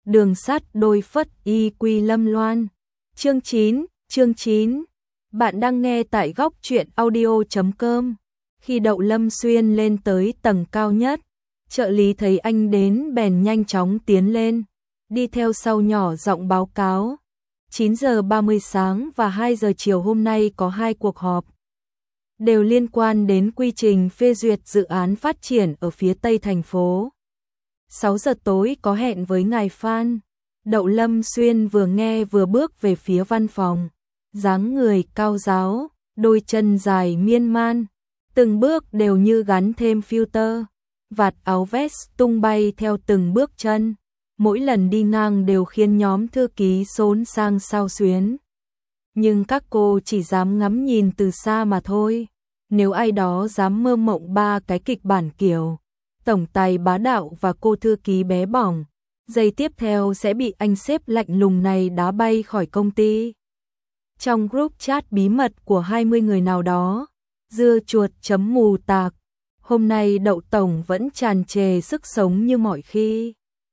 Đường sắt đôi phất y quy lâm loan. Chương 9. Bạn đang nghe tại góc truyện audio.com. Khi Đậu Lâm Xuyên lên tới tầng cao nhất, trợ lý thấy anh đến bèn nhanh chóng tiến lên, đi theo sau nhỏ giọng báo cáo. 9 giờ 30 sáng và 2 giờ chiều hôm nay có 2 cuộc họp. Đều liên quan đến quy trình phê duyệt dự án phát triển ở phía tây thành phố. 6 giờ tối có hẹn với ngài Phan. Đậu Lâm Xuyên vừa nghe vừa bước về phía văn phòng. Dáng người cao ráo, đôi chân dài miên man, từng bước đều như gắn thêm filter. Vạt áo vest tung bay theo từng bước chân, mỗi lần đi ngang đều khiến nhóm thư ký xốn sang xao xuyến. Nhưng các cô chỉ dám ngắm nhìn từ xa mà thôi. Nếu ai đó dám mơ mộng ba cái kịch bản kiểu tổng tài bá đạo và cô thư ký bé bỏng, giây tiếp theo sẽ bị anh sếp lạnh lùng này đá bay khỏi công ty. Trong group chat bí mật của 20 người nào đó, dưa chuột chấm mù tạc, hôm nay Đậu Tổng vẫn tràn trề sức sống như mọi khi.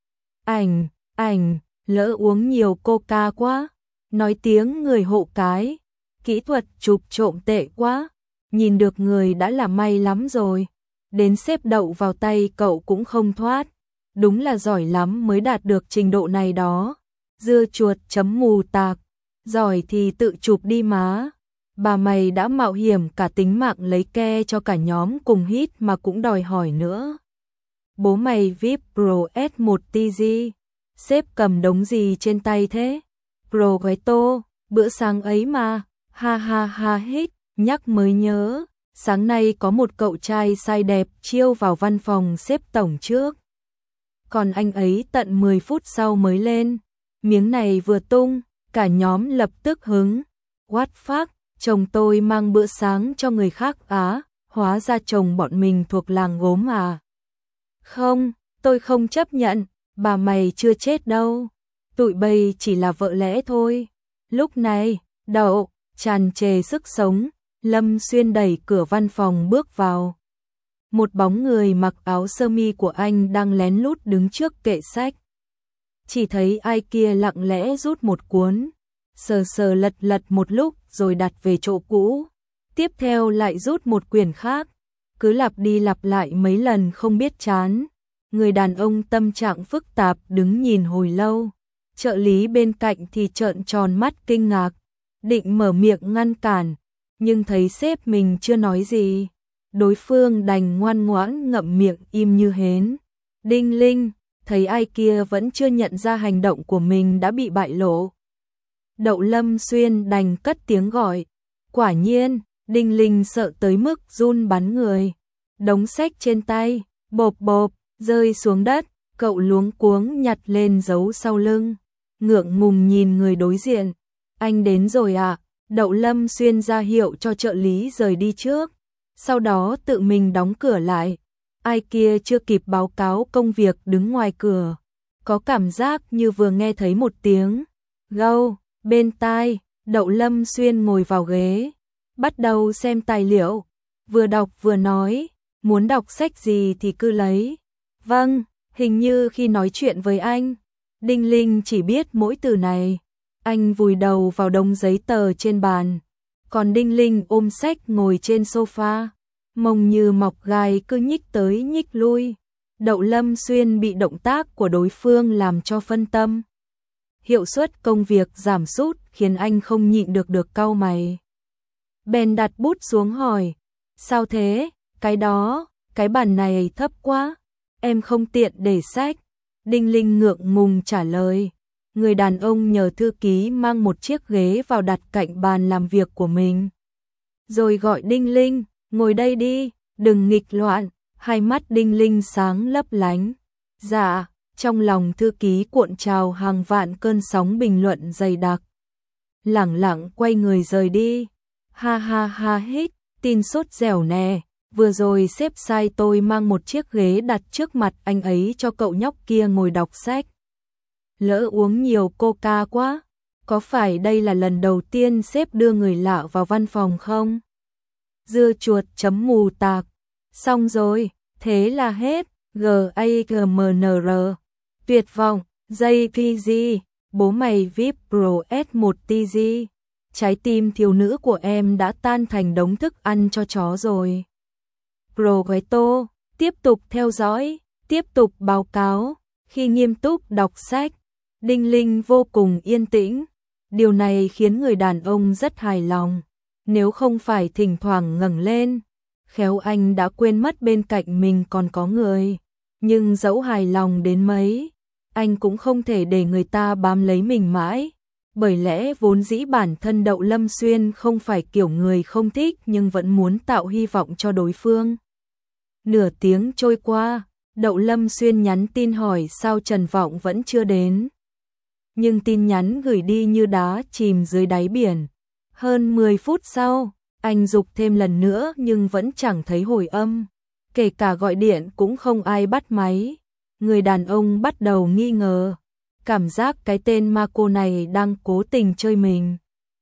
Lỡ uống nhiều coca quá, nói tiếng người hộ cái, kỹ thuật chụp trộm tệ quá, nhìn được người đã là may lắm rồi. Đến xếp Đậu vào tay cậu cũng không thoát, đúng là giỏi lắm mới đạt được trình độ này đó. Dưa chuột chấm mù tạc, giỏi thì tự chụp đi má. Bà mày đã mạo hiểm cả tính mạng lấy ke cho cả nhóm cùng hít mà cũng đòi hỏi nữa. Bố mày VIP Pro S1 TG, sếp cầm đống gì trên tay thế? Pro Gato, bữa sáng ấy mà, ha ha ha hít, nhắc mới nhớ. Sáng nay có một cậu trai sai đẹp chiêu vào văn phòng sếp tổng trước. Còn anh ấy tận 10 phút sau mới lên. Miếng này vừa tung, cả nhóm lập tức hứng. What fuck, chồng tôi mang bữa sáng cho người khác á, hóa ra chồng bọn mình thuộc làng gốm à. Không, tôi không chấp nhận, bà mày chưa chết đâu. Tụi bây chỉ là vợ lẽ thôi. Lúc này, Đậu tràn trề sức sống. Lâm Xuyên đẩy cửa văn phòng bước vào. Một bóng người mặc áo sơ mi của anh đang lén lút đứng trước kệ sách. Chỉ thấy ai kia lặng lẽ rút một cuốn, sờ lật một lúc rồi đặt về chỗ cũ. Tiếp theo lại rút một quyển khác, cứ lặp đi lặp lại mấy lần không biết chán. Người đàn ông tâm trạng phức tạp đứng nhìn hồi lâu. Trợ lý bên cạnh thì trợn tròn mắt kinh ngạc, định mở miệng ngăn cản. Nhưng thấy sếp mình chưa nói gì, đối phương đành ngoan ngoãn ngậm miệng im như hến. Đinh Linh, thấy ai kia vẫn chưa nhận ra hành động của mình đã bị bại lộ. Đậu Lâm Xuyên đành cất tiếng gọi. Quả nhiên, Đinh Linh sợ tới mức run bắn người. Đống sách trên tay, bộp bộp, rơi xuống đất, cậu luống cuống nhặt lên giấu sau lưng. Ngượng ngùng nhìn người đối diện. Anh đến rồi ạ. Đậu Lâm Xuyên ra hiệu cho trợ lý rời đi trước, sau đó tự mình đóng cửa lại. Ai kia chưa kịp báo cáo công việc đứng ngoài cửa, có cảm giác như vừa nghe thấy một tiếng gâu bên tai. Đậu Lâm Xuyên ngồi vào ghế, bắt đầu xem tài liệu, vừa đọc vừa nói, muốn đọc sách gì thì cứ lấy. Vâng, hình như khi nói chuyện với anh, Đinh Linh chỉ biết mỗi từ này. Anh vùi đầu vào đống giấy tờ trên bàn, còn Đinh Linh ôm sách ngồi trên sofa, mông như mọc gai cứ nhích tới nhích lui. Đậu Lâm Xuyên bị động tác của đối phương làm cho phân tâm. Hiệu suất công việc giảm sút khiến anh không nhịn được cau mày. Bèn đặt bút xuống hỏi, sao thế, cái bàn này thấp quá, em không tiện để sách. Đinh Linh ngượng ngùng trả lời. Người đàn ông nhờ thư ký mang một chiếc ghế vào đặt cạnh bàn làm việc của mình. Rồi gọi Đinh Linh, ngồi đây đi, đừng nghịch loạn. Hai mắt Đinh Linh sáng lấp lánh. Dạ, trong lòng thư ký cuộn trào hàng vạn cơn sóng bình luận dày đặc. Lẳng lặng quay người rời đi. Ha ha ha hít, tin sốt dẻo nè. Vừa rồi sếp sai tôi mang một chiếc ghế đặt trước mặt anh ấy cho cậu nhóc kia ngồi đọc sách. Lỡ uống nhiều coca quá, có phải đây là lần đầu tiên sếp đưa người lạ vào văn phòng không? Dưa chuột chấm mù tạc. Xong rồi, thế là hết. GAGMNR. Tuyệt vọng, JPG, bố mày VIP Pro S1TG. Trái tim thiếu nữ của em đã tan thành đống thức ăn cho chó rồi. Progetto, tiếp tục theo dõi, tiếp tục báo cáo. Khi nghiêm túc đọc sách, Đinh Linh vô cùng yên tĩnh. Điều này khiến người đàn ông rất hài lòng. Nếu không phải thỉnh thoảng ngẩng lên, khéo anh đã quên mất bên cạnh mình còn có người. Nhưng dẫu hài lòng đến mấy, anh cũng không thể để người ta bám lấy mình mãi. Bởi lẽ vốn dĩ bản thân Đậu Lâm Xuyên không phải kiểu người không thích nhưng vẫn muốn tạo hy vọng cho đối phương. Nửa tiếng trôi qua, Đậu Lâm Xuyên nhắn tin hỏi sao Trần Vọng vẫn chưa đến. Nhưng tin nhắn gửi đi như đá chìm dưới đáy biển. Hơn 10 phút sau, anh giục thêm lần nữa nhưng vẫn chẳng thấy hồi âm. Kể cả gọi điện cũng không ai bắt máy. Người đàn ông bắt đầu nghi ngờ. Cảm giác cái tên Marco này đang cố tình chơi mình.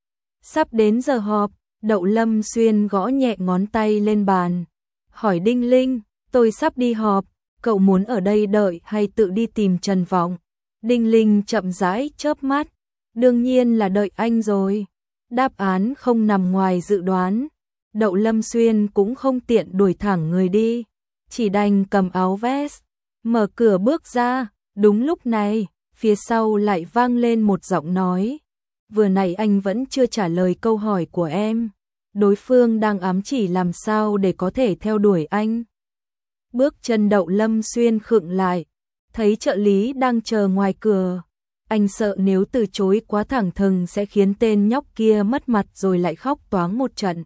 Sắp đến giờ họp, Đậu Lâm Xuyên gõ nhẹ ngón tay lên bàn. Hỏi Đinh Linh, tôi sắp đi họp, cậu muốn ở đây đợi hay tự đi tìm Trần Vọng? Đinh Linh chậm rãi chớp mắt. Đương nhiên là đợi anh rồi. Đáp án không nằm ngoài dự đoán. Đậu Lâm Xuyên cũng không tiện đuổi thẳng người đi. Chỉ đành cầm áo vest, mở cửa bước ra. Đúng lúc này, phía sau lại vang lên một giọng nói. Vừa nãy anh vẫn chưa trả lời câu hỏi của em. Đối phương đang ám chỉ làm sao để có thể theo đuổi anh. Bước chân Đậu Lâm Xuyên khựng lại. Thấy trợ lý đang chờ ngoài cửa. Anh sợ nếu từ chối quá thẳng thừng sẽ khiến tên nhóc kia mất mặt rồi lại khóc toáng một trận.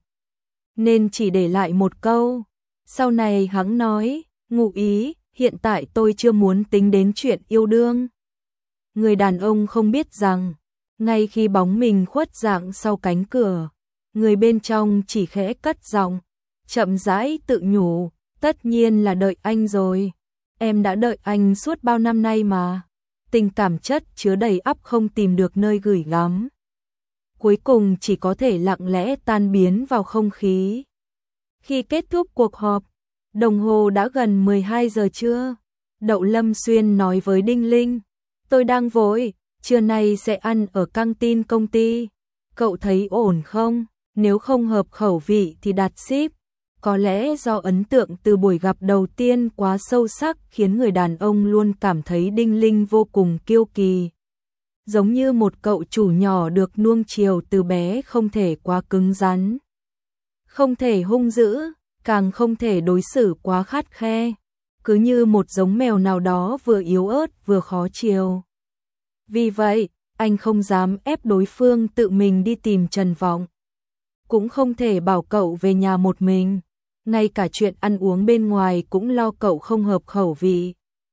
Nên chỉ để lại một câu. Sau này hắn nói, ngụ ý, hiện tại tôi chưa muốn tính đến chuyện yêu đương. Người đàn ông không biết rằng, ngay khi bóng mình khuất dạng sau cánh cửa, người bên trong chỉ khẽ cất giọng, chậm rãi tự nhủ, tất nhiên là đợi anh rồi. Em đã đợi anh suốt bao năm nay mà. Tình cảm chất chứa đầy ắp không tìm được nơi gửi gắm. Cuối cùng chỉ có thể lặng lẽ tan biến vào không khí. Khi kết thúc cuộc họp, đồng hồ đã gần 12 giờ trưa. Đậu Lâm Xuyên nói với Đinh Linh, tôi đang vội, trưa nay sẽ ăn ở căng tin công ty. Cậu thấy ổn không? Nếu không hợp khẩu vị thì đặt ship. Có lẽ do ấn tượng từ buổi gặp đầu tiên quá sâu sắc khiến người đàn ông luôn cảm thấy Đinh Linh vô cùng kiêu kỳ. Giống như một cậu chủ nhỏ được nuông chiều từ bé, không thể quá cứng rắn, không thể hung dữ, càng không thể đối xử quá khắt khe. Cứ như một giống mèo nào đó vừa yếu ớt vừa khó chiều. Vì vậy, anh không dám ép đối phương tự mình đi tìm Trần Vọng. Cũng không thể bảo cậu về nhà một mình. Ngay cả chuyện ăn uống bên ngoài cũng lo cậu không hợp khẩu vị.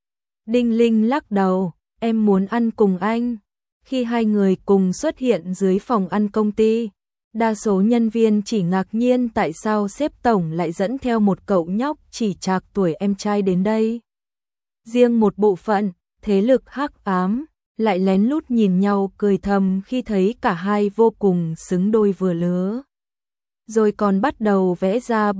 Đinh Linh lắc đầu, em muốn ăn cùng anh. Khi hai người cùng xuất hiện dưới phòng ăn công ty, đa số nhân viên chỉ ngạc nhiên tại sao sếp tổng lại dẫn theo một cậu nhóc chỉ trạc tuổi em trai đến đây. Riêng một bộ phận, thế lực hắc ám, lại lén lút nhìn nhau cười thầm khi thấy cả hai vô cùng xứng đôi vừa lứa. Rồi còn bắt đầu vẽ ra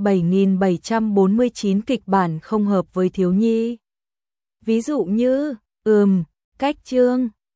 7749 kịch bản không hợp với thiếu nhi. Ví dụ như, cách chương